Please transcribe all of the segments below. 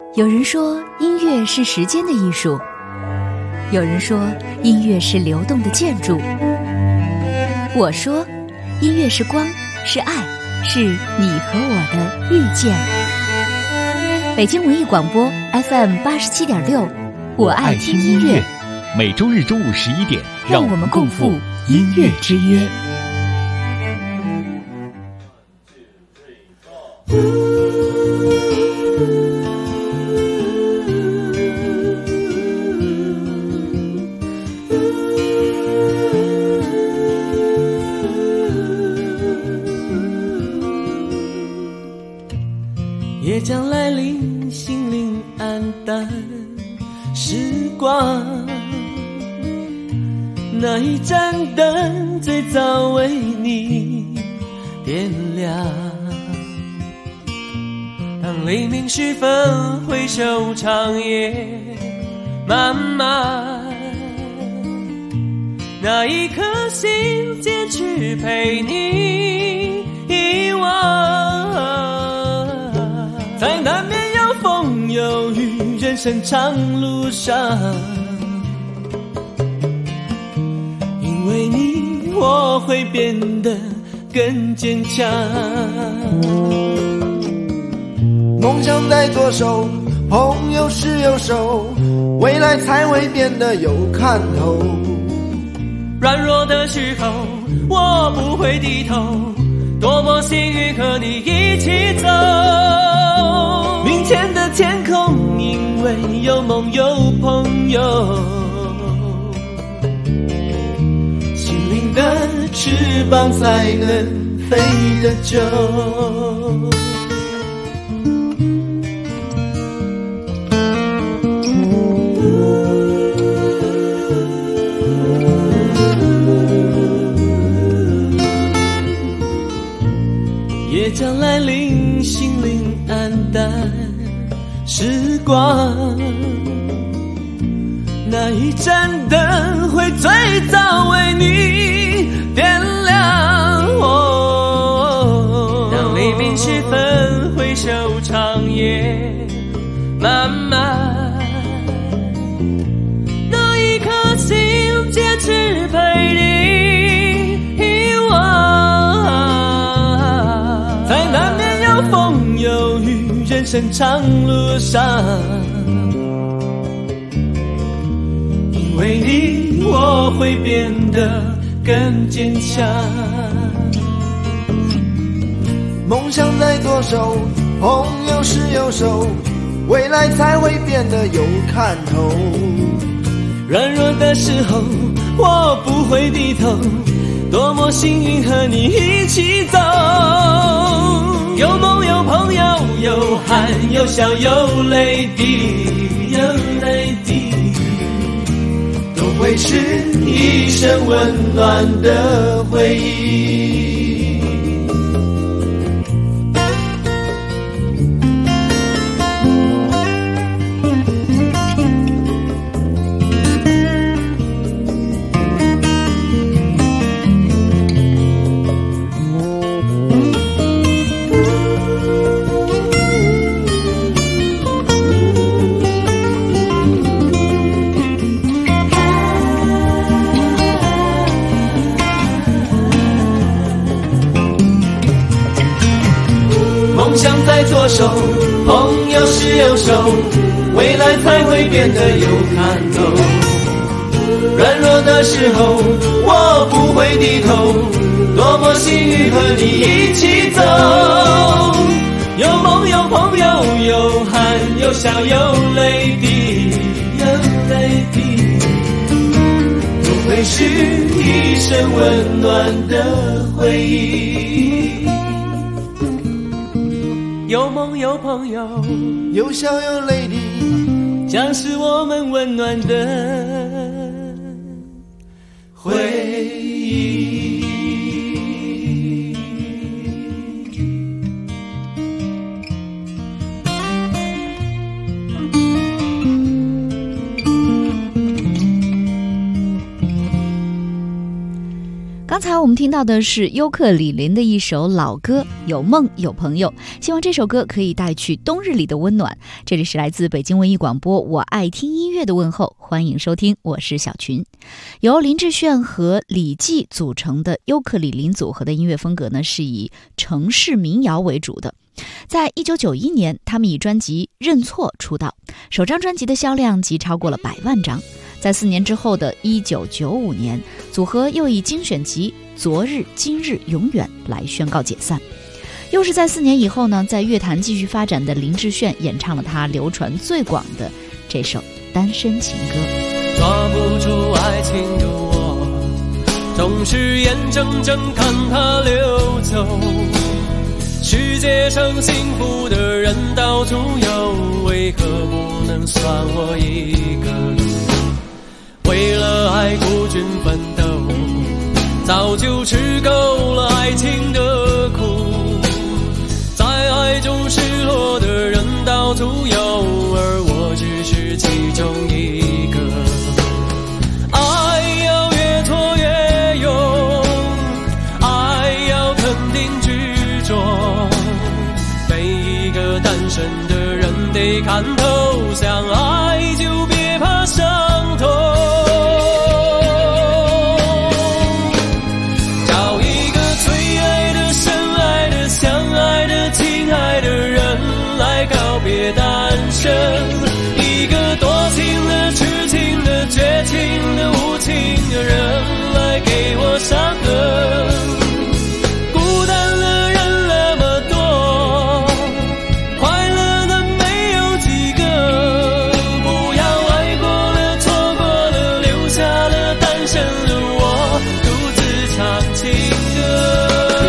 有人说音乐是时间的艺术，有人说音乐是流动的建筑，我说音乐是光，是爱，是你和我的遇见。北京文艺广播 FM87.6，我爱听音乐。 每周日中午11点， 让我们共赴音乐之约。 夜将来临，心灵黯淡，时光那一盏灯最早为你点亮。当黎明时分，回首长夜漫漫，那一颗心坚持陪你遗忘。在难免有风有雨，人生长路上，因为你我会变得更坚强。 梦想在左手，朋友是右手，未来才会变得有看头。 软弱的时候我不会低头，多么幸运和你一起走。明天的天空，因为有梦有朋友，心灵的翅膀才能飞得久。夜将来临，心灵黯淡，时光那一盏灯会最早为你点亮。当黎明时分，回首长夜漫漫，那一颗心坚持陪你遗忘。在难免有风有雨，人生长路上，因为你我会变得更坚强。 梦想在左手，朋友是右手，未来才会变得有看头。 软弱的时候我不会低头，多么幸运和你一起走。有梦有朋友，有汗有笑有泪滴，有泪滴，都会是一生温暖的回忆。梦想在左手，朋友是右手，未来才会变得有看头。软弱的时候我不会低头，多么幸运和你一起走。有梦有朋友，有汗有笑有泪滴，有泪滴，都会是一生温暖的回忆。有梦有朋友， 有笑有泪滴， 将是我们温暖的回忆。 刚刚才我们听到的是尤克里林的一首老歌《有梦有朋友》，希望这首歌可以带去冬日里的温暖。这里是来自北京文艺广播我爱听音乐的问候，欢迎收听，我是小群。由林志炫和李济组成的尤克里林组合的音乐风格呢，是以城市民谣为主的。在1991年，他们以专辑《认错》出道，首张专辑的销量即超过了100万张。在4年之后的1995年，组合又以精选集《昨日、今日、永远》来宣告解散。又是在4年以后呢，在乐坛继续发展的林志炫演唱了他流传最广的这首单身情歌。 抓不住爱情的我，总是眼睁睁看它流走。世界上幸福的人到处有，为何不能算我一个？为了爱孤军奋斗，早就吃够了爱情的苦。在爱中失落的人到处有，而我只是其中一个。爱要越挫越勇，爱要肯定执着。每一个单身的人得看透，想爱就别怕伤痛。别单身，一个多情的、痴情的、绝情的、无情的人来给我伤痕。孤单的人那么多，快乐的没有几个。不要爱过了、错过了，留下了单身的我，独自唱情歌。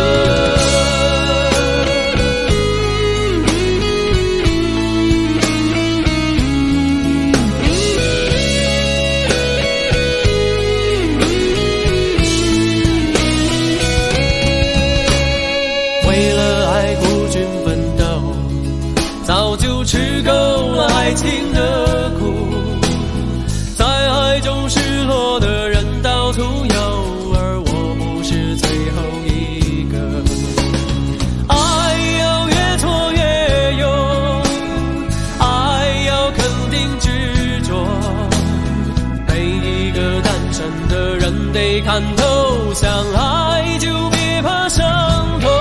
早就吃够了爱情的苦，在爱中失落的人到处有，而我不是最后一个。爱要越挫越勇，爱要肯定执着。每一个单身的人得看透，想爱就别怕伤痛。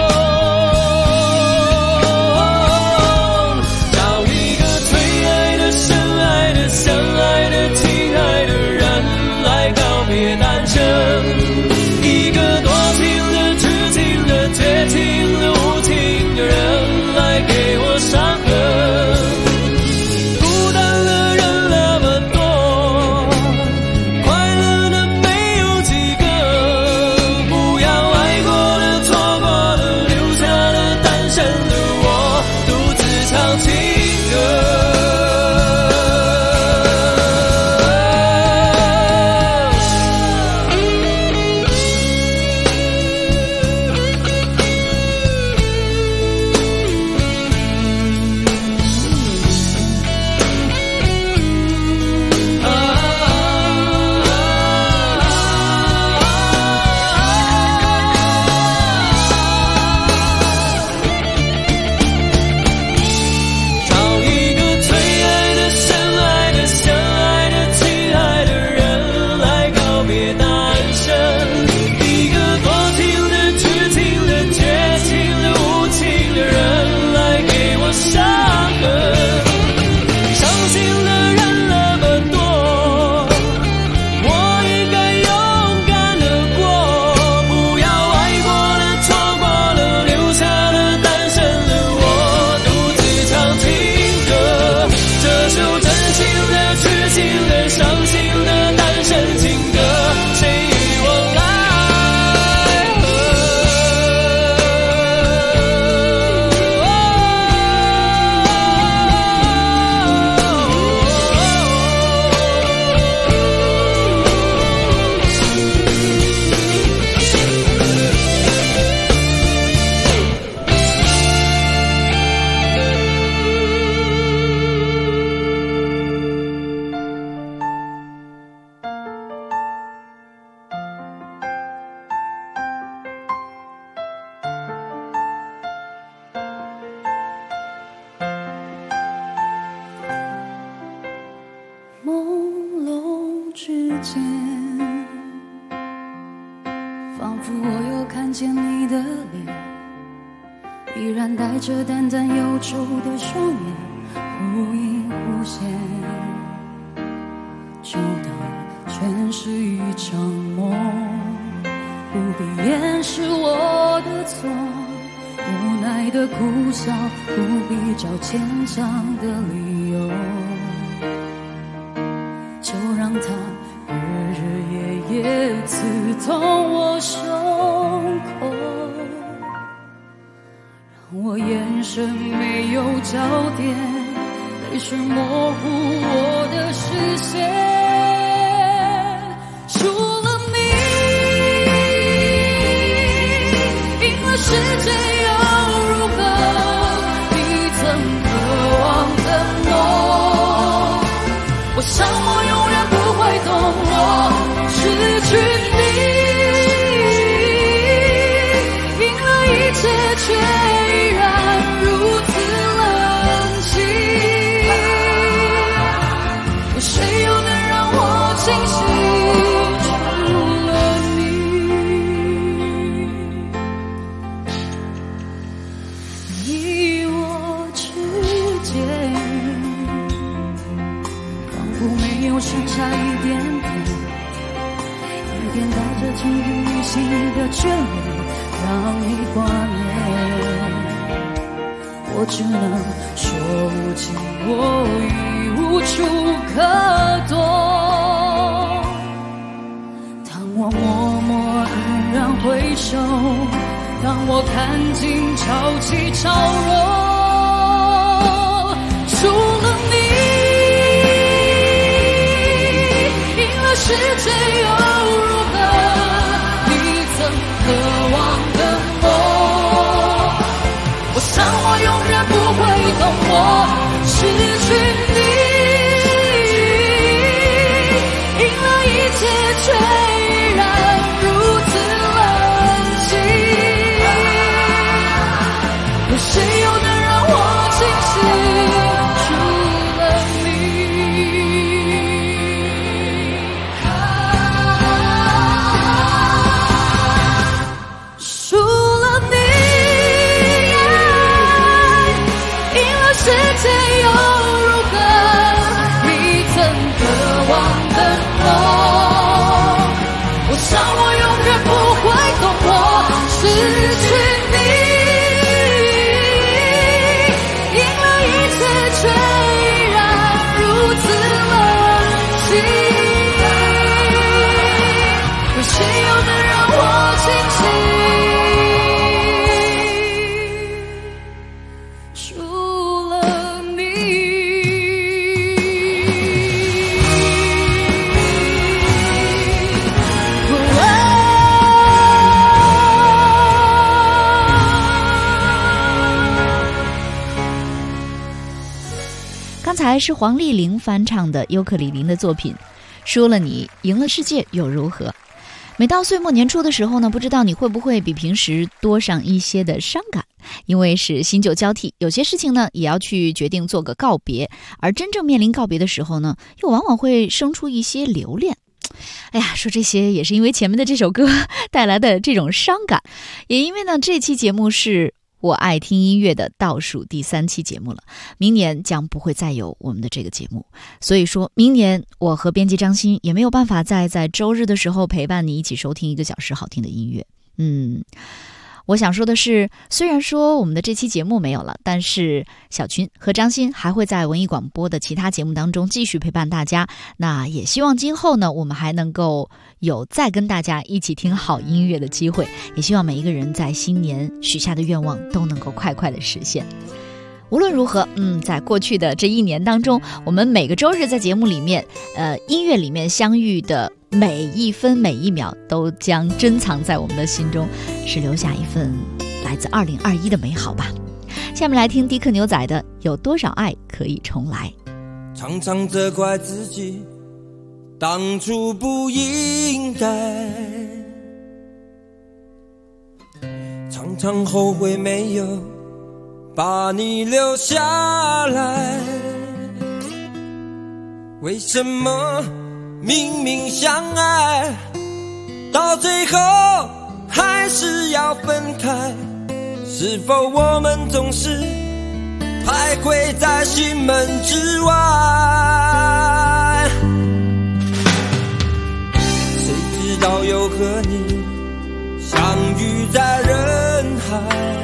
别单身，一个多情的、痴情的、绝情的、无情的人来给我伤痕。孤单的人那么多，快乐的没有几个。 见，仿佛我又看见你的脸，依然带着淡淡忧愁的双眼，忽隐忽现，就当全是一场梦，不必掩饰我的错，无奈的苦笑，不必找牵强的理由，就让它日日夜夜刺痛我胸口，让我眼神没有焦点，泪水模糊我的视线，除了你，赢了世界又如何？你曾渴望的梦，我想我永远不会懂，我失去你，赢了一切却依然如此冷清，有谁又能让我清醒？除了你，你我之间仿佛没有剩下一点点，一点带着情不自禁的眷恋，让你挂念。我只能说无情，我已无处可躲。当我默默黯然回首，当我看尽潮起潮落，除了你，赢了世界又如何？你曾渴望的梦，我想我永远不会懂，我失去你，赢了一切却依然如此冷清，有谁又能让我清醒？除了你，除了你，赢了世界又如何？你曾渴望的梦，我想我永远不会懂，我失去你，赢了一切却依然如此冷清，有谁又能让我清醒？除了你。 刚才是黄丽玲翻唱的尤克里里的作品《输了你，赢了世界又如何》。每到岁末年初的时候呢，不知道你会不会比平时多上一些的伤感，因为是新旧交替，有些事情呢也要去决定做个告别，而真正面临告别的时候呢，又往往会生出一些留恋。哎呀，说这些也是因为前面的这首歌带来的这种伤感，也因为呢这期节目是我爱听音乐的倒数第3期节目了，明年将不会再有我们的这个节目，所以说明年我和编辑张欣也没有办法再在周日的时候陪伴你一起收听1个小时好听的音乐。我想说的是，虽然说我们的这期节目没有了，但是小群和张欣还会在文艺广播的其他节目当中继续陪伴大家。那也希望今后呢，我们还能够有再跟大家一起听好音乐的机会，也希望每一个人在新年许下的愿望都能够快快的实现。无论如何，在过去的这1年当中，我们每个周日在节目里面，音乐里面相遇的每一分每一秒都将珍藏在我们的心中，是留下一份来自2021的美好吧。下面来听迪克牛仔的《有多少爱可以重来》。 常常责怪自己当初不应该，常常后悔没有把你留下来，为什么明明相爱，到最后还是要分开。是否我们总是徘徊在心门之外？谁知道又和你相遇在人海，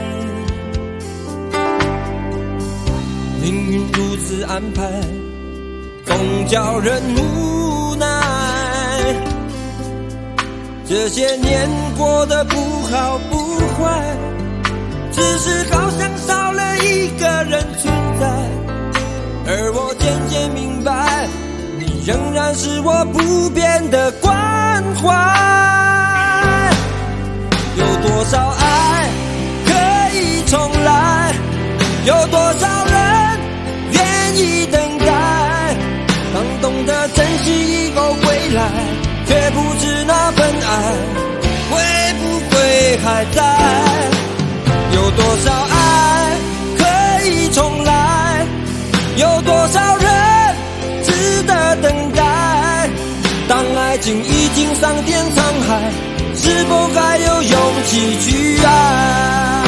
命运如此安排，总叫人无奈。这些年过得不好不坏，只是好像少了一个人存在。而我渐渐明白，你仍然是我不变的关怀。有多少爱可以重来，有多少人愿意等待。当懂得珍惜以后回来，却不知那份爱会不会还在。有多少爱可以重来，有多少人值得等待。当爱情已经桑田沧海，是否还有勇气去爱？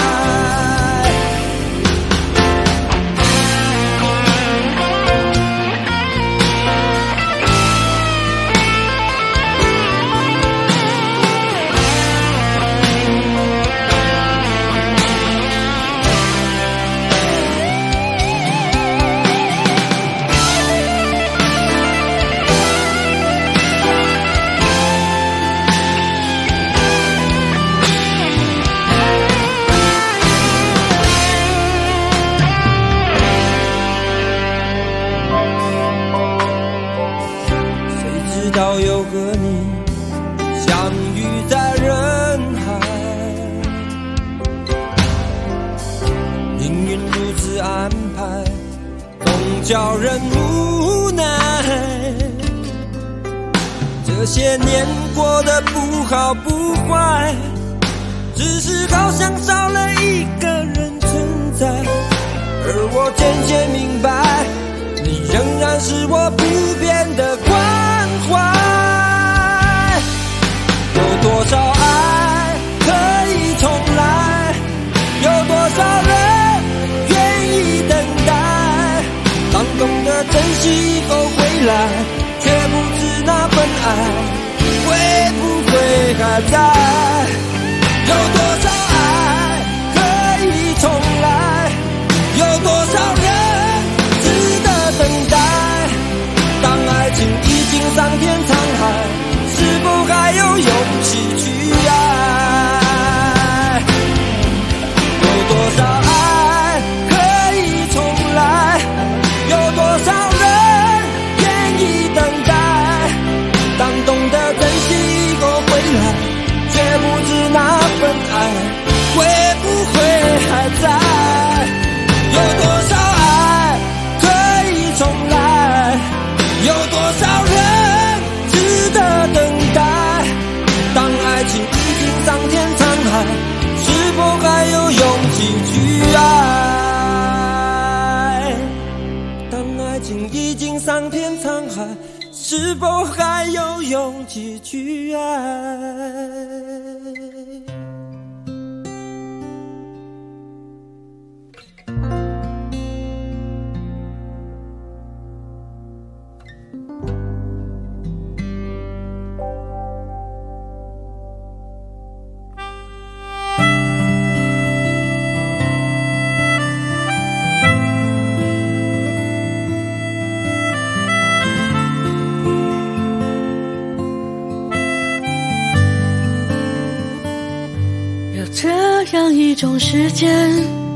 到又和你相遇在人海，命运如此安排，总叫人无奈。这些年过得不好不坏，只是好像少了一个人存在。而我渐渐明白，你仍然是我不变的关怀。有多少爱可以重来，有多少人愿意等待。当懂得珍惜以后回来，却不知那份爱会不会还在。有多少爱可以重来，有多少人值得等待。当爱情已经桑田沧海，是否还有勇气去爱？有多少爱可以重来，有多少人愿意等待。当懂得珍惜以后回来，却不知那份爱会不会还在。有多少爱可以重来，有多少人值得等待。当爱情已经桑田沧海，是否还有勇气去爱？当爱情已经桑田沧海，是否还有勇气去爱？ 这样一种时间，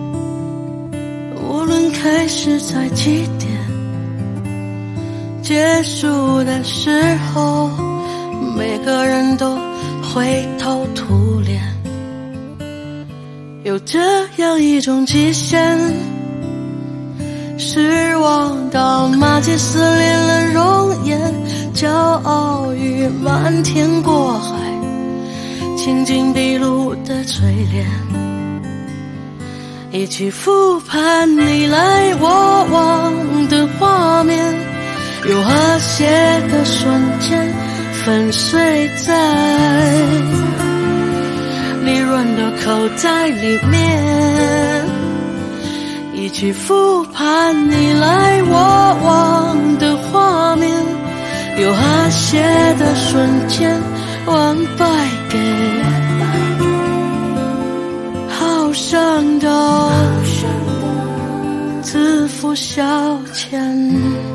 无论开始在几点，结束的时候，每个人都灰头土脸。有这样一种极限，失望到马迹撕裂了容颜，骄傲与漫天过海，情景毕露的嘴脸，一起复盘你来我往的画面，有很和谐的瞬间粉碎在利润的口袋里面，一起复盘你来我往的画面，有和谐的瞬间完败给好胜的自负消遣。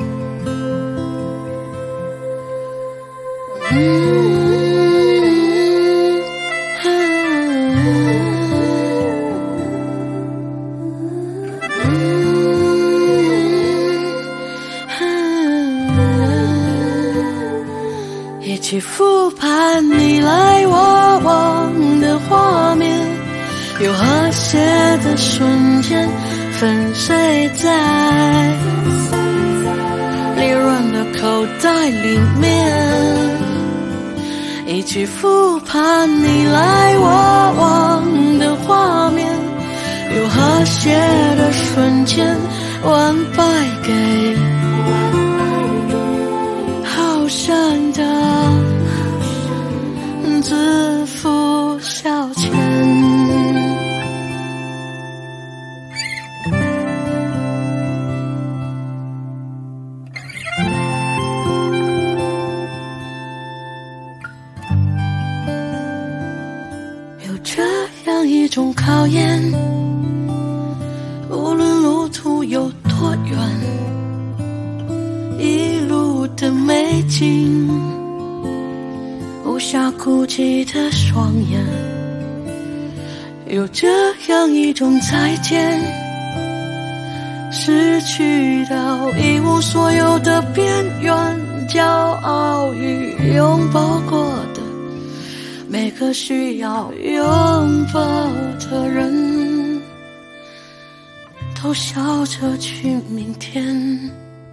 一起复盘你来我往的画面，有和谐的瞬间粉碎在利润的口袋里面，一起复盘你来我往的画面，有和谐的瞬间完败给好胜的自负消遣。有这样一种考验，无论路途有多远，一路的美景，无暇顾及的双眼。有这样一种再见，失去到一无所有的边缘，骄傲与拥抱过的每个需要拥抱的人，都笑着去明天。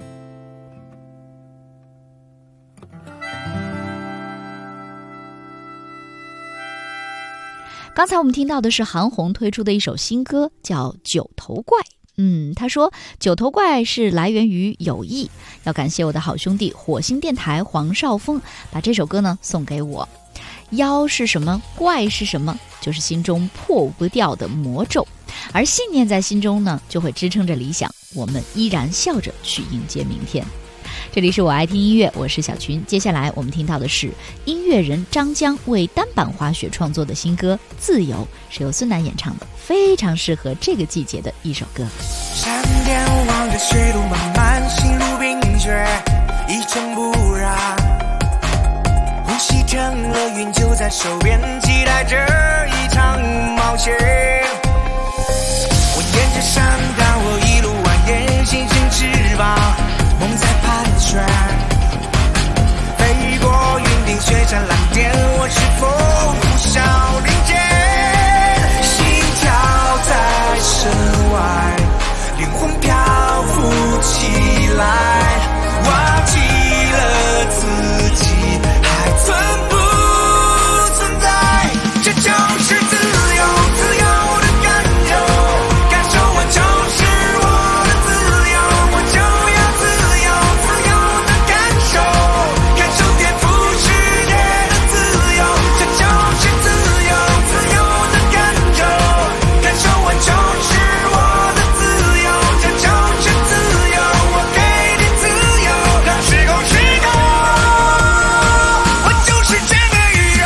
刚才我们听到的是韩红推出的一首新歌，叫《九头怪》。他说九头怪是来源于友谊，要感谢我的好兄弟火星电台黄少峰把这首歌呢送给我。妖是什么？怪是什么？就是心中破不掉的魔咒，而信念在心中呢，就会支撑着理想，我们依然笑着去迎接明天。这里是我爱听音乐，我是小群。接下来我们听到的是音乐人张江为单板滑雪创作的新歌《自由》，是由孙楠演唱的，非常适合这个季节的一首歌。 闪电望着雪路漫漫，心如冰雪，一尘不染。呼吸成了云就在手边，期待这一场冒险。我沿着山岗，我一路蜿蜒，形成翅膀，梦在盘旋，飞过云顶雪山蓝天，我是否呼啸林间？心跳在身外，灵魂漂浮起来，忘记了自己还存不存在。这就是自由，自由的感受，感受我就是我的自由，我就要自由，自由的感受，感受颠覆世界的自由。这就是自由，自由的感受，感受我就是我的自由，这就是自由，我给你自由，让时空虚构，我就是这个宇宙。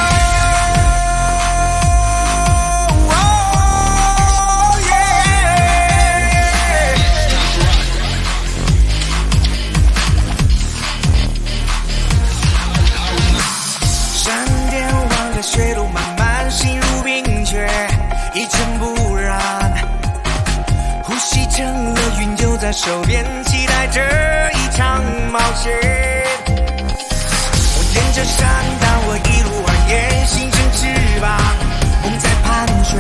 闪电望着雪路漫漫，心如冰雪，一尘不染。呼吸成了云就在手边，期待这一场冒险。我沿着山岗，我一路蜿蜒，形成翅膀，梦在盘旋，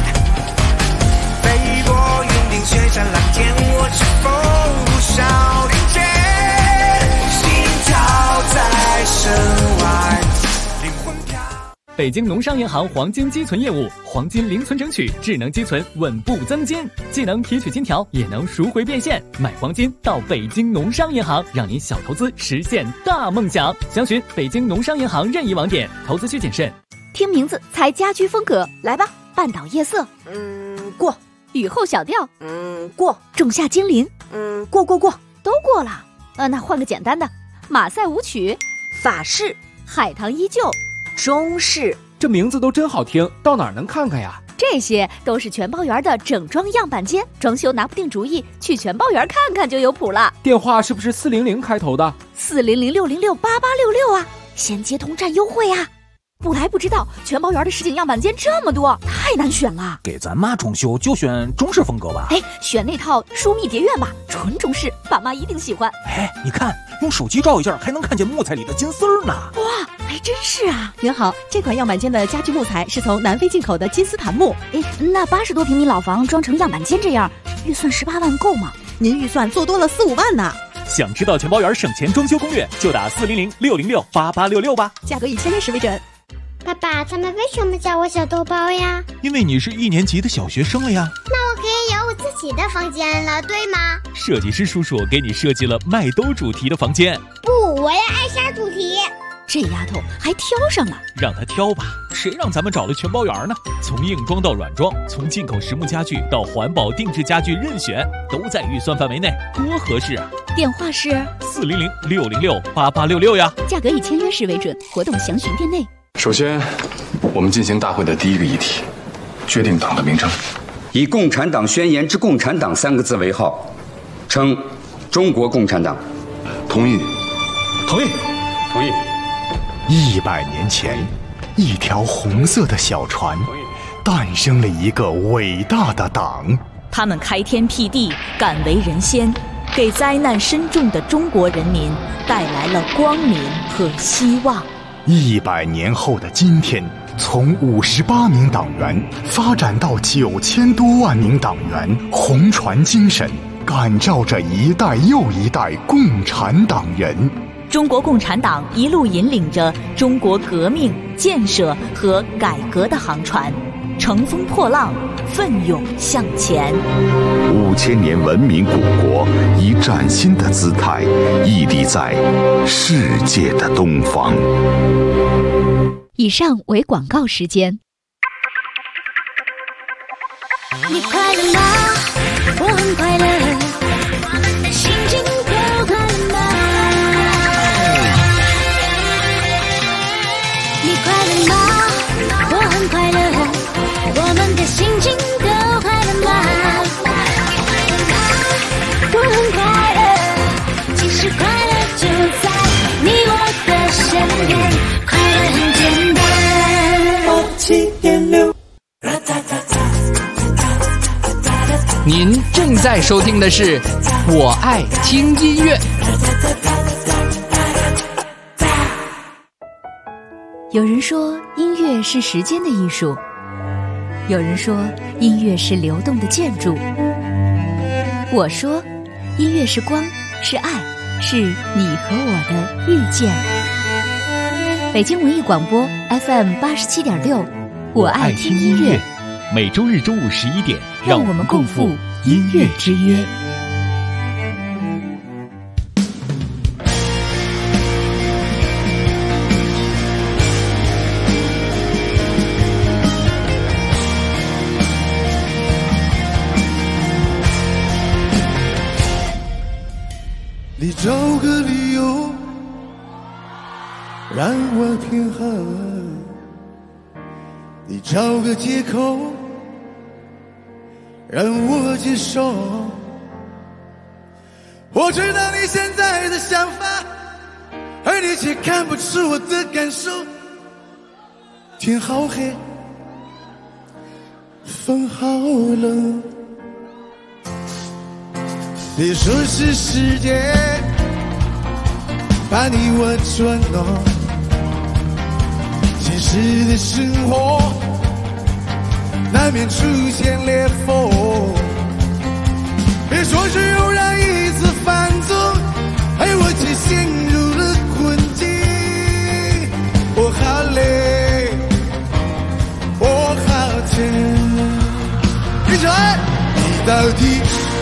飞过云顶雪山蓝天，我是否呼啸林间？心跳在身外，灵魂飘。 北京农商银行黄金积存业务，黄金零存整取，智能积存，稳步增金，既能提取金条，也能赎回变现。买黄金到北京农商银行，让您小投资实现大梦想。详询北京农商银行任意网点，投资需谨慎。 听名字猜家居风格，来吧。半岛夜色， 过。 雨后小调， 过。 仲夏精灵， 过， 都过了。那换个简单的，马赛舞曲， 法式， 海棠依旧， 中式。 这名字都真好听，到哪儿能看看呀？ 这些都是全包园的整装样板间，装修拿不定主意，去全包园看看就有谱了。 电话是不是400开头的 ？400-606-8866啊，先接通占优惠啊！不来不知道，全包园的实景样板间这么多，太难选了。 给咱妈装修就选中式风格吧。 选那套疏密蝶院吧，纯中式，爸妈一定喜欢。 你看，用手机照一下，还能看见木材里的金丝儿呢。 哇，还真是啊！ 您好，这款样板间的家具木材是从南非进口的金丝檀木。 那80多平米老房装成样板间这样，预算18万够吗？ 您预算做多了4-5万呢。 想知道全包园省钱装修攻略，就打400-606-8866吧， 价格以签约时为准。 爸爸，他们为什么叫我小豆包呀？ 因为你是1年级的小学生了呀。 那我可以有我自己的房间了，对吗？ 设计师叔叔给你设计了麦兜主题的房间。 不，我要艾莎主题。 这丫头还挑上了， 让她挑吧，谁让咱们找了全包园呢？从硬装到软装，从进口实木家具到环保定制家具，任选，都在预算范围内，多合适啊！ 电话是 400-606-8866呀。 价格以签约时为准，活动详询店内。 首先，我们进行大会的第一个议题，决定党的名称， 以共产党宣言之共产党3个字为号，称中国共产党。 同意。 同意。同意。 100年前，一条红色的小船，诞生了一个伟大的党。 他们开天辟地，敢为人先，给灾难深重的中国人民带来了光明和希望。 100年后的今天，从58名党员发展到9000多万名党员，红船精神感召着一代又一代共产党人。 中国共产党一路引领着中国革命、建设和改革的航船，乘风破浪，奋勇向前。 5000年文明古国以崭新的姿态屹立在世界的东方。 以上为广告时间。 你快乐吗？我很快乐，心情都快乐吗？你快乐吗？我很快乐，我们的心情都快乐吗？我很快乐，其实快乐就在你我的身边，快乐很简单。7.6。 您正在收听的是《我爱听音乐》。 有人说音乐是时间的艺术，有人说音乐是流动的建筑。我说音乐是光，是爱，是你和我的遇见。北京文艺广播 FM 87.6，我爱听音乐。 每周日中午11点， 让我们共赴音乐之约。 你找个理由让我平衡，你找个借口让我接受。我知道你现在的想法，而你却看不出我的感受。天好黑，风好冷，你说是时间把你我捉弄，现实的生活难免出现裂缝。别说是偶然一次放纵，而我却陷入了困境。我好累， 底。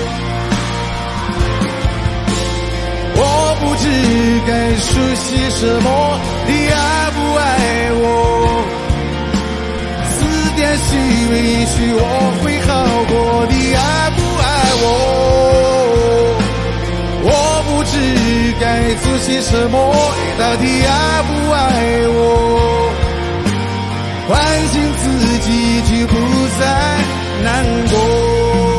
我不知该说些什么，你爱不爱我？死点虚伪，也许我会好过。你爱不爱我？我不知该做些什么，你到底爱不爱我？唤醒自己，就不再难过。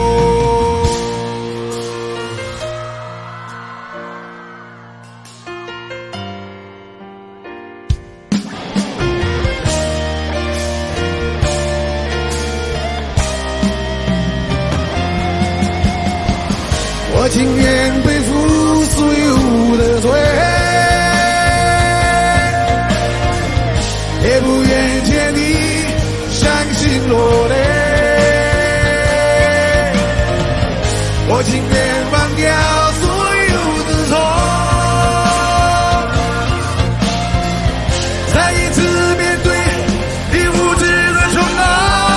我情愿背负所有的罪，也不愿见你伤心落泪。我情愿忘掉所有的痛，再一次面对你无知的冲动。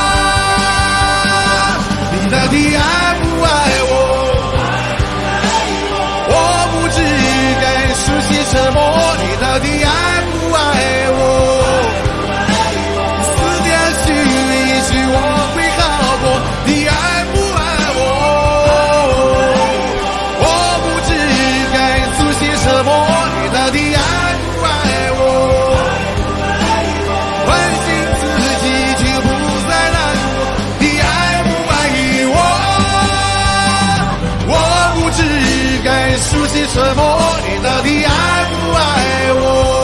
你到底爱不爱我？说些什么？你到底爱不爱我？死点虚伪，也许我会好过。你爱不爱我？我不知该做些什么。你到底爱不爱我？唤醒自己，就不再难过。你爱不爱我？我不知该说些什么。到底爱不爱我？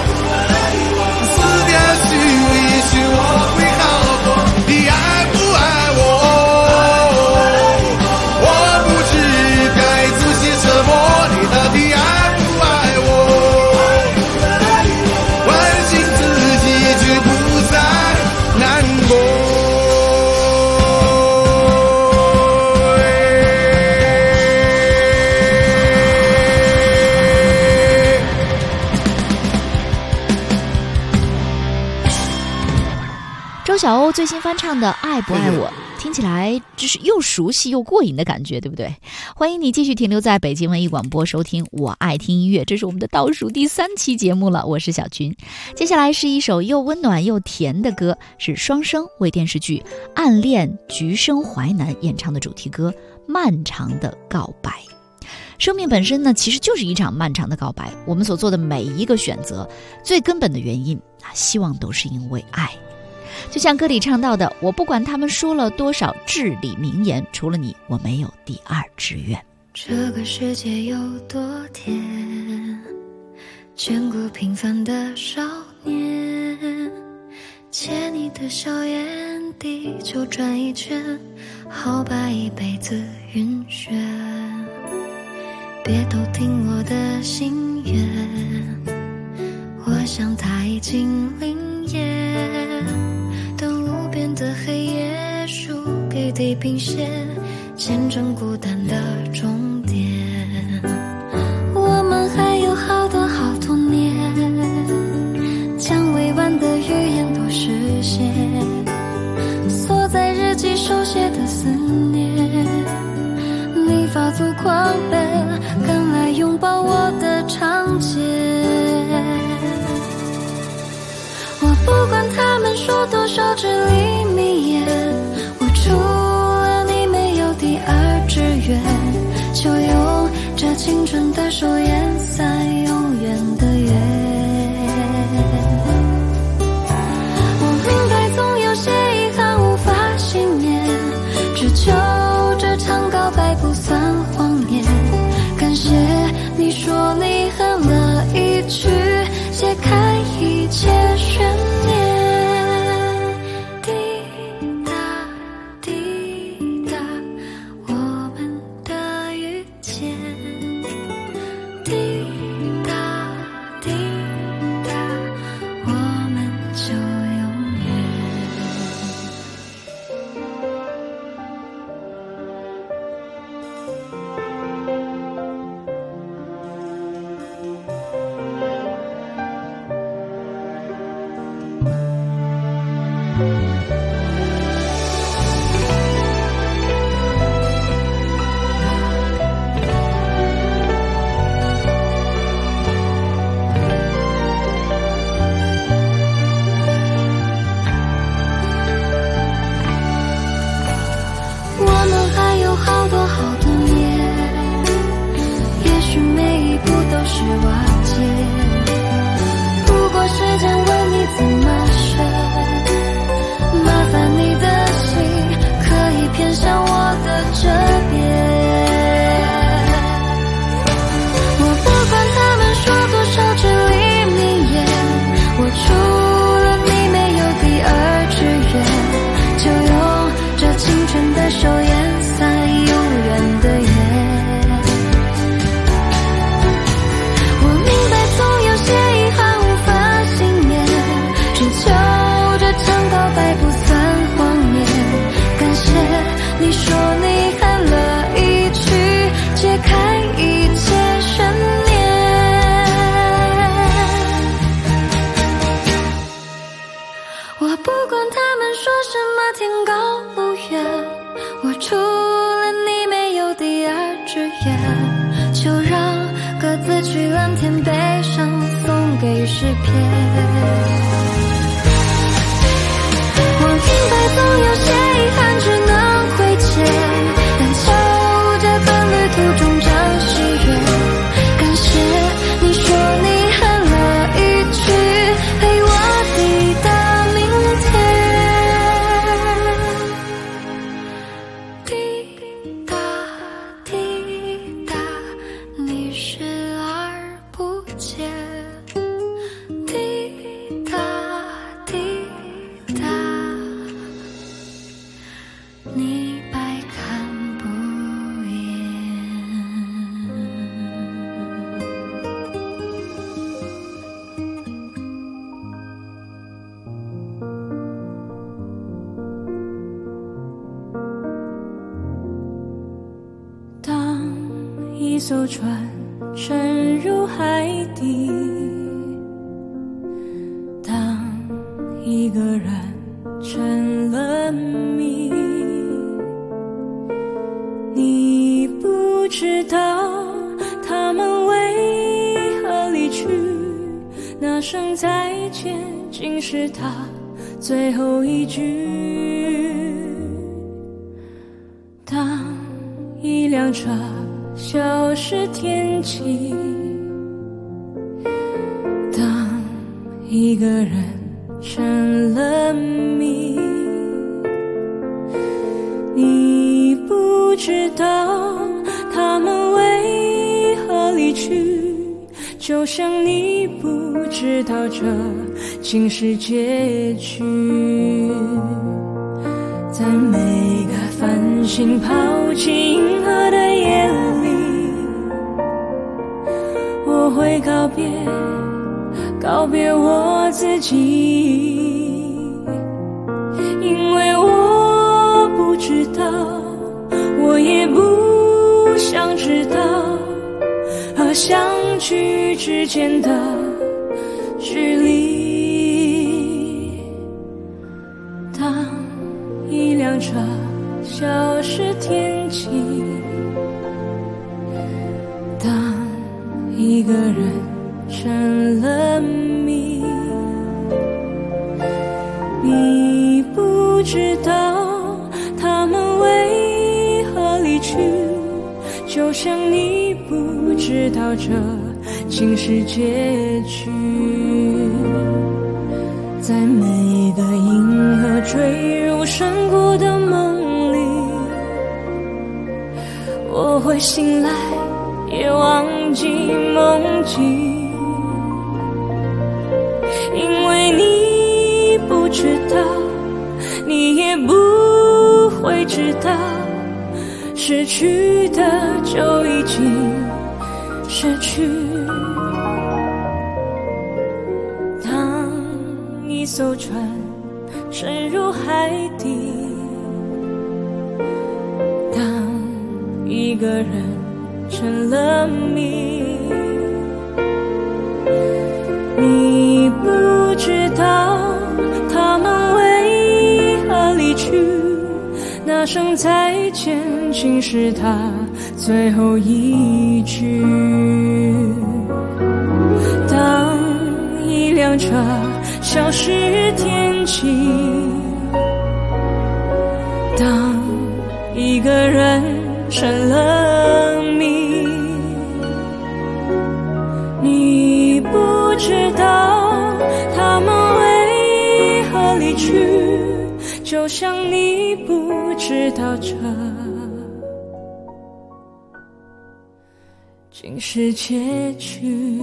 死点虚伪，也许我会好过。你爱不爱我？我不知该做些什么。你到底爱不爱我？唤醒自己，就不再难过。 周晓鸥最新翻唱的《爱不爱我》，听起来就是又熟悉又过瘾的感觉，对不对？欢迎你继续停留在北京文艺广播收听我爱听音乐，这是我们的倒数第3期节目了，我是小群。接下来是一首又温暖又甜的歌，是双生为电视剧《暗恋橘生淮南》演唱的主题歌《漫长的告白》。生命本身呢，其实就是一场漫长的告白，我们所做的每一个选择，最根本的原因希望都是因为爱。就像歌里唱到的，我不管他们说了多少至理名言，除了你，我没有第二志愿。 这个世界有多甜，见过平凡的少年，借你的小眼，地球转一圈，好把一辈子晕眩。别偷听我的心愿，我想它已经灵验。等无边的黑夜，树给地平线，见证孤单的终点。我们还有好多好多年，将未完的语言都实现，锁在日记手写的思念。你发足狂奔，赶来拥抱我的长街。我不管他们说多少至理名言，我除了你没有第二志愿，就用这青春的手延散永远的约。我明白总有些遗憾无法幸免，只求这场告白不算谎言。感谢你说你很乐意去解开一切悬念。滴答滴答，我们的遇见。滴去蓝天悲伤送给诗篇。我明白总有些遗憾只能亏欠，但求这份旅途中找喜悦。感谢你说你很乐意去陪我抵达明天。滴答滴答，你视而不见。滴答滴答，你百看不当一艘船沉入海底，当一个人成了谜，你不知道他们为何离去，那声再见竟是他最后一句。当一辆车消失天际，当一个人成了谜，你不知道他们为何离去，就像你不知道这竟是结局。在每个繁星抛弃银河的夜里，我会告别我自己，因为我不知道，我也不想知道和相聚之间的距离。当一辆车消失天际，当一个人成了谜，你不知道他们为何离去，就像你不知道这竟是结局。在每个银河坠入山谷的梦里，我会醒来也忘记梦境，因为你不知道，你也不会知道，失去的就已经失去。当一艘船沉入海底，当一个人成了谜，你不知道他们为何离去，那声再见竟是他最后一句。当一辆车消失天际，当一个人成了谜，你不知道他们为何离去，就像你不知道这竟是结局。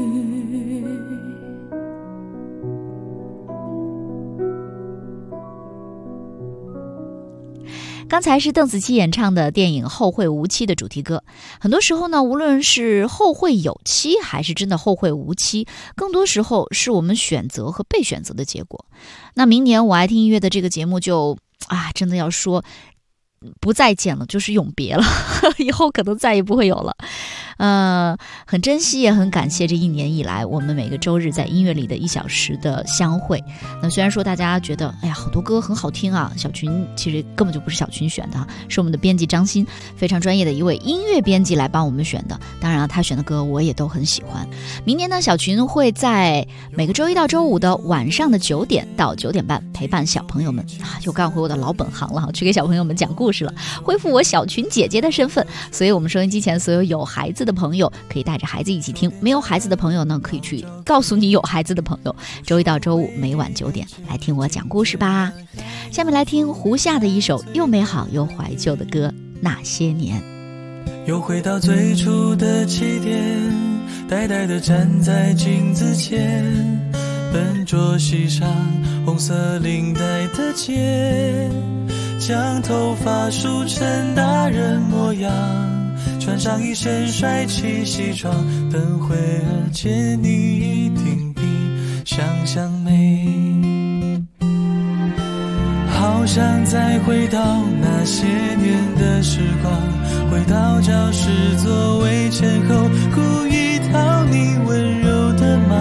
刚才是邓紫棋演唱的电影《后会无期》的主题歌。很多时候呢，无论是后会有期还是真的后会无期，更多时候是我们选择和被选择的结果。那明年我爱听音乐的这个节目就真的要说不再见了，就是永别了，以后可能再也不会有了。很珍惜也很感谢这1年以来我们每个周日在音乐里的1小时的相会。那虽然说大家觉得哎呀好多歌很好听啊，小群其实根本就不是小群选的，是我们的编辑张欣非常专业的一位音乐编辑来帮我们选的。当然了，他选的歌我也都很喜欢。明年呢，小群会在每个周一到周五的晚上的9点到9点半陪伴小朋友们又干回我的老本行了，去给小朋友们讲故事了，恢复我小群姐姐的身份。所以我们收音机前所有有孩子的朋友可以带着孩子一起听，没有孩子的朋友呢，可以去告诉你有孩子的朋友，周一到周五每晚9点来听我讲故事吧。下面来听胡夏的一首又美好又怀旧的歌《那些年》。 又回到最初的起点，呆呆地站在镜子前，笨拙系上红色领带的结，将头发梳成大人模样，穿上一身帅气西装，等会儿见你一定比想象美。好想再回到那些年的时光，回到教室座位前后，故意讨你温柔的骂，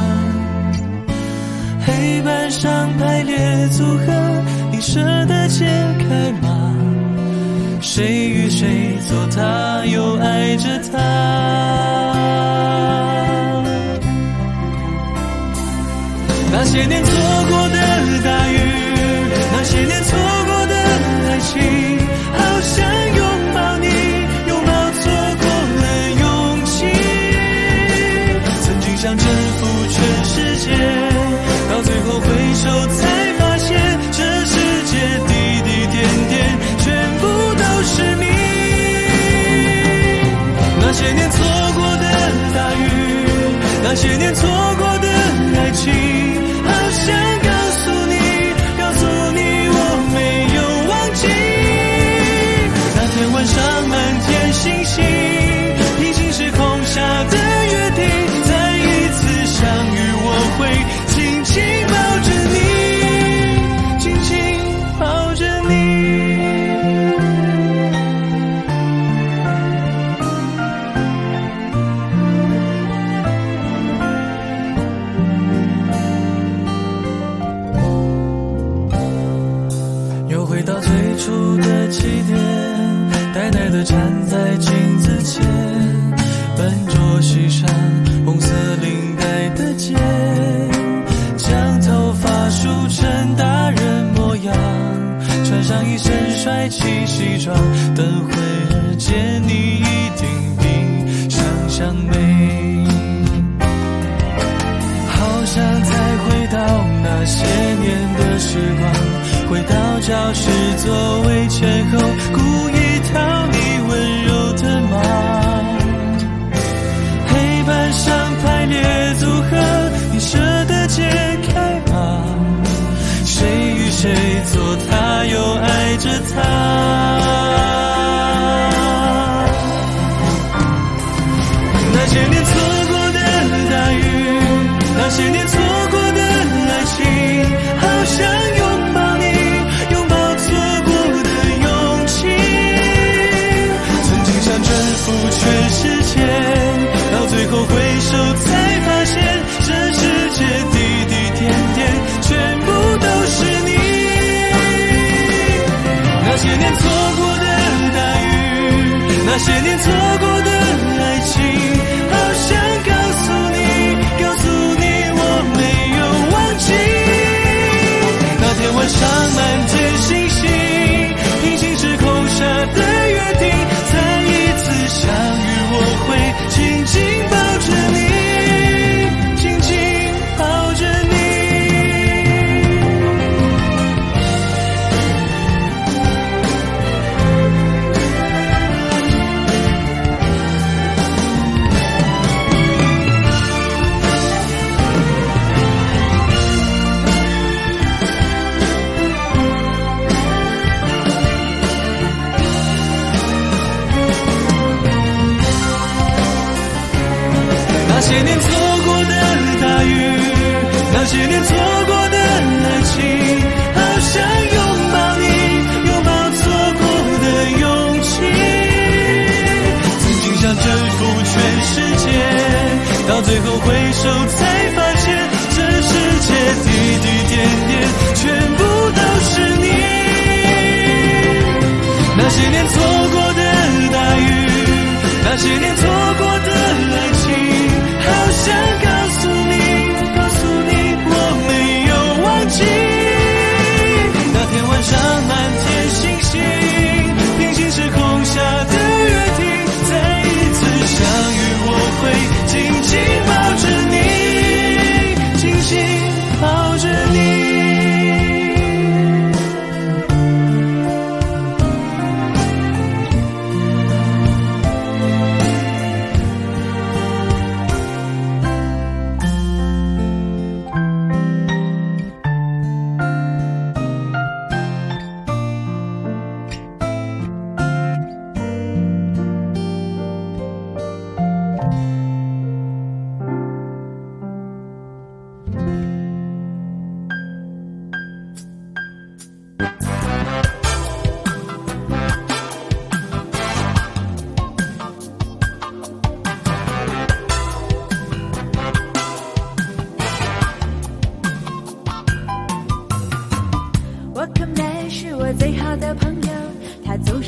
黑板上排列组合，你舍得解开吗？谁与谁做他又爱着他，那些年错过的大雨，那些年错过的爱情，好想拥抱你，拥抱错过了勇气，曾经想征服全世界，到最后回首才发现，这世界滴滴点点全部都是你。那些年错过的大雨，那些年错过的爱情，好想告诉你，告诉你我没有忘记。那天晚上满天星星，平行时空下的约定，再一次相遇我会紧紧抱着你，紧紧抱着你。又回到最初的起点，呆呆地站在镜子前，笨拙系上红色领带的结，将头发梳成大人模样，穿上一身帅气西装，等会儿见你一定比想象美。好想再回到那些年的时光，回到教室座位前后，故意讨你温柔的骂，黑板上排列组合，你舍得解开吗？谁与谁做他又爱着他，那些年错过的大雨，那些年错过的爱情，好想拥抱你，拥抱错过的勇气，曾经想征服全世界，到最后回首才发现，这世界滴滴点点全部都是你。那些年错过的大雨，那些年错过的爱情，好想告诉你，告诉你我没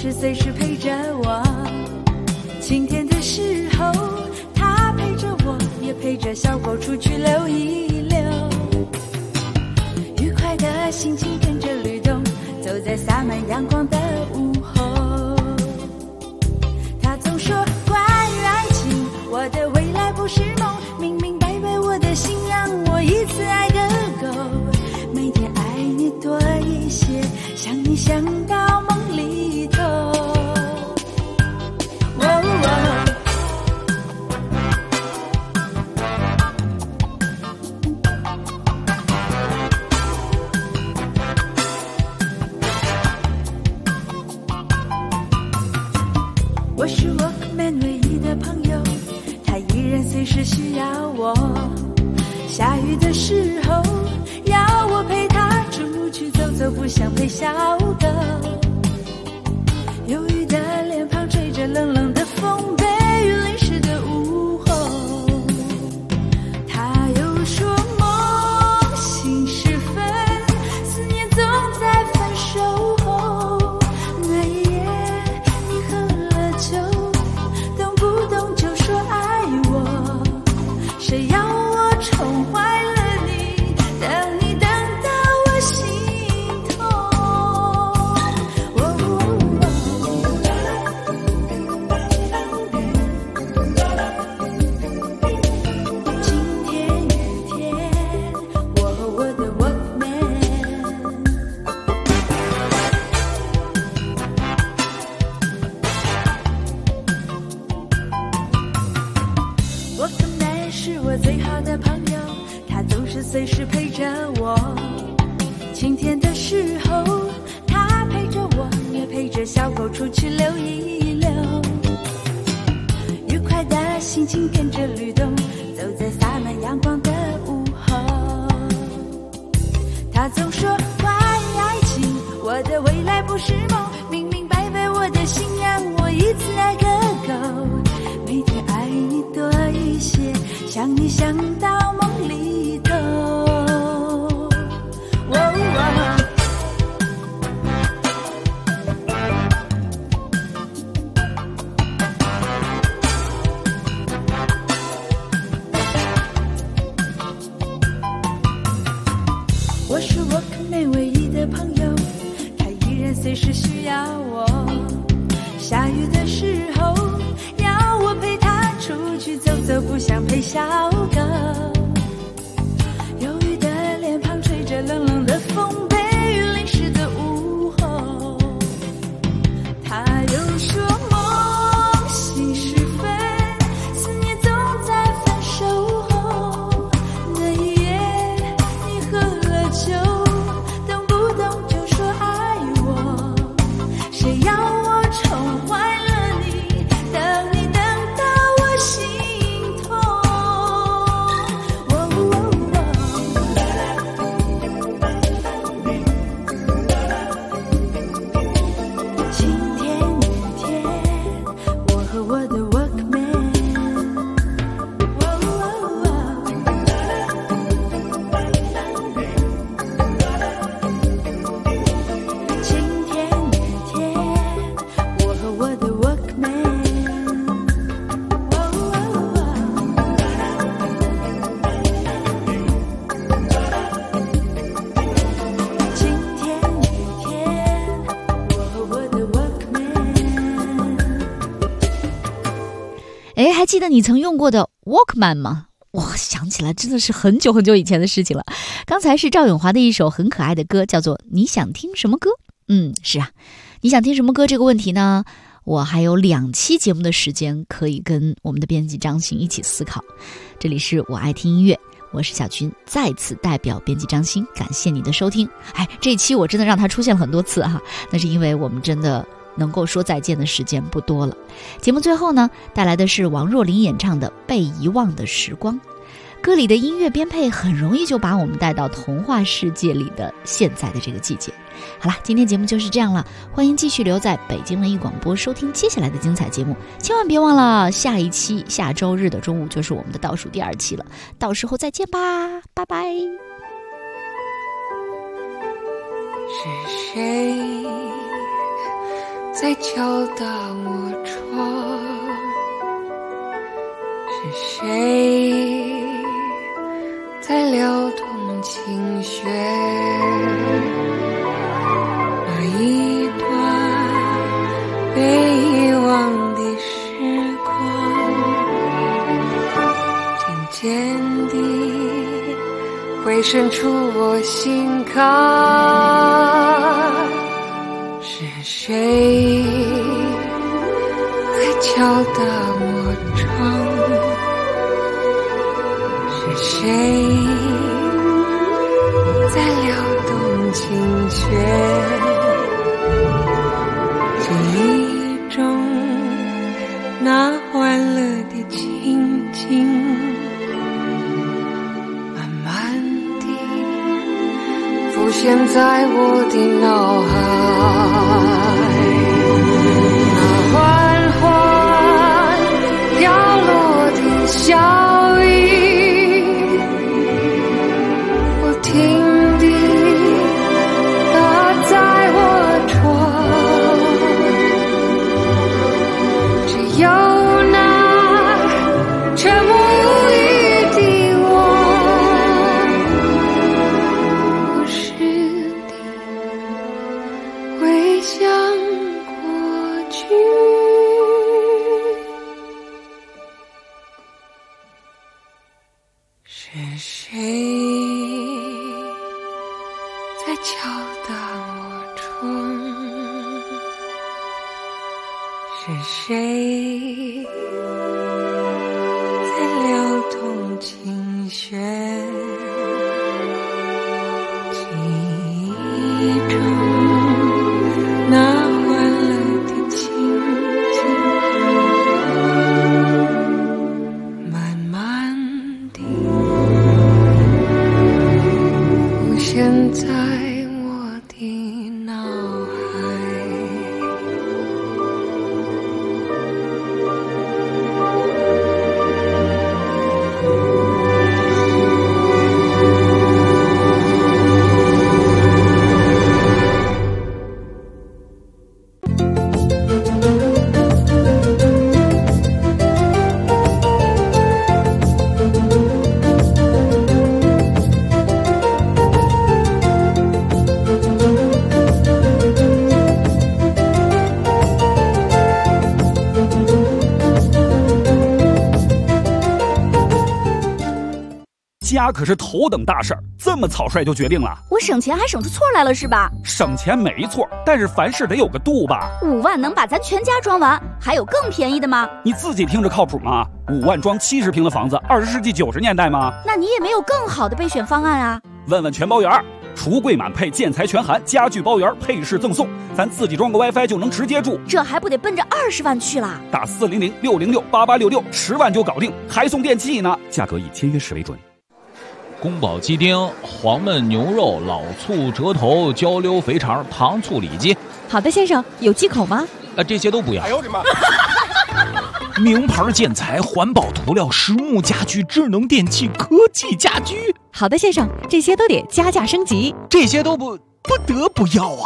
是随时陪着我。晴天的时候，它陪着我，也陪着小狗出去溜一溜。愉快的心情跟着律动，走在洒满阳光的午后。他总说关于爱情，我的未来不是梦，明明白白我的心让我一次爱个够。每天爱你多一些，想你想到梦里头。我是 Walkman 唯一的朋友，他依然随时需要我。下雨的时候，要我陪他出去走走，不想陪小狗。忧郁的脸庞吹着冷冷的风，被雨淋湿的午后。他又说梦醒时分，思念总在分手后。那一夜你喝了酒，动不动就说爱我，谁要我宠坏了你，等你等到我心痛。今天雨天，我和我的 Walkman。Walkman 是我最好的朋友，他总是随时陪着我。晴天的时候，他陪着我，也陪着小狗出去溜一溜。愉快的心情跟着律动，走在洒满阳光的午后。他总说关于爱情，我的未来不是梦，明明白白我的心让我一次爱个够。每天爱你多一些，想你想到梦里头。我是Walkman唯一的朋友，他依然随时需要我。下雨的时候，要我陪他出去走走，不想陪小狗。忧郁的脸庞吹着冷冷的风，被雨淋湿的午后。他又说梦醒时分，思念总在分手后。那一夜你喝了酒，动不动就说爱我，谁要我宠坏了你，等你等到我心痛。晴天雨天，我和我的 Walkman。晴天雨天，我和我的 Walkman。晴天雨天，我和我的 Walkman。 哎，还记得你曾用过的 Walkman 吗？哇，想起来真的是很久很久以前的事情了。刚才是赵咏华的一首很可爱的歌，叫做《你想听什么歌》。是啊，你想听什么歌这个问题呢，我还有2期节目的时间可以跟我们的编辑张欣一起思考。这里是我爱听音乐，我是小军，再次代表编辑张欣感谢你的收听。这一期我真的让他出现了很多次哈，那是因为我们真的能够说再见的时间不多了。节目最后呢，带来的是王若琳演唱的《被遗忘的时光》。歌里的音乐编配很容易就把我们带到童话世界里的现在的这个季节。好了，今天节目就是这样了，欢迎继续留在北京文艺广播收听接下来的精彩节目，千万别忘了下一期下周日的中午就是我们的倒数第2期了，到时候再见吧，拜拜。 是谁在敲打我窗，是谁在撩动琴弦？那一段被遗忘的时光，渐渐地会渗出我心坎。是谁在敲打我窗？是谁在撩动琴弦？记忆中那欢乐的情景，慢慢地浮现在我的脑海。那缓缓飘落的小雨，不停地打在我窗，只有那沉默无语的我，不时地回想过去。是谁在敲打我窗？是谁在撩动琴弦？记忆中那欢乐的情景，慢慢地浮现在我的脑海。 家可是头等大事儿，这么草率就决定了？ 我省钱还省出错来了是吧？ 省钱没错，但是凡事得有个度吧。 5万能把咱全家装完，还有更便宜的吗？ 你自己听着靠谱吗？5万装70平的房子，20世纪90年代吗？ 那你也没有更好的备选方案啊？ 问问全包圆，橱柜满配，建材全含，家具包圆，配饰赠送，咱自己装个 WiFi 就能直接住， 这还不得奔着20万去啦？ 打400 606 8866，10万就搞定，还送电器呢，价格以签约时为准。 宫保鸡丁、黄焖牛肉、老醋折头、焦溜肥肠、糖醋里脊。 好的，先生，有忌口吗？ 这些都不要。 哎呦我的妈！ 名牌建材、环保涂料、实木家居、智能电器、科技家居。 好的，先生，这些都得加价升级。 这些都不得不要啊！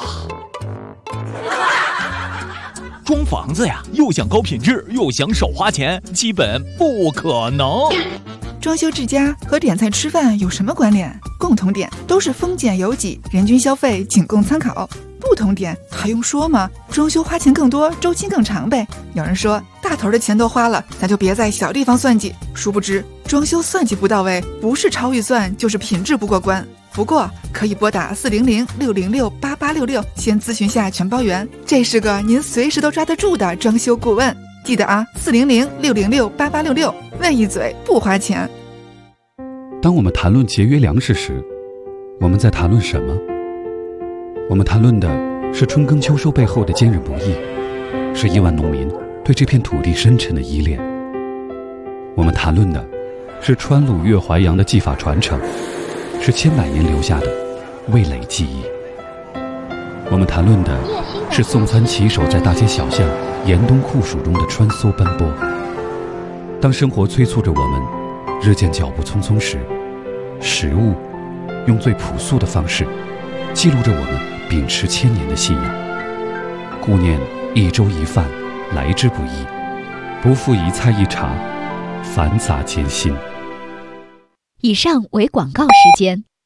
装房子呀，又想高品质，又想少花钱，基本不可能。 装修之家和点菜吃饭有什么关联？共同点都是丰俭由己，人均消费仅供参考。不同点还用说吗？装修花钱更多，周期更长呗。有人说大头的钱都花了，咱就别在小地方算计。殊不知装修算计不到位，不是超预算就是品质不过关。不过可以拨打400 606 8866，先咨询下全包圆，这是个您随时都抓得住的装修顾问。记得啊，400 606 8866，问一嘴不花钱。 当我们谈论节约粮食时，我们在谈论什么？我们谈论的是春耕秋收背后的坚韧不易，是亿万农民对这片土地深沉的依恋。我们谈论的是川鲁粤淮扬的技法传承，是千百年留下的味蕾记忆。我们谈论的是送餐骑手在大街小巷严冬酷暑中的穿梭奔波。当生活催促着我们日渐脚步匆匆时，食物用最朴素的方式记录着我们秉持1000年的信仰，顾念一粥一饭，来之不易；不负一菜一茶，繁杂艰辛。 以上为广告时间。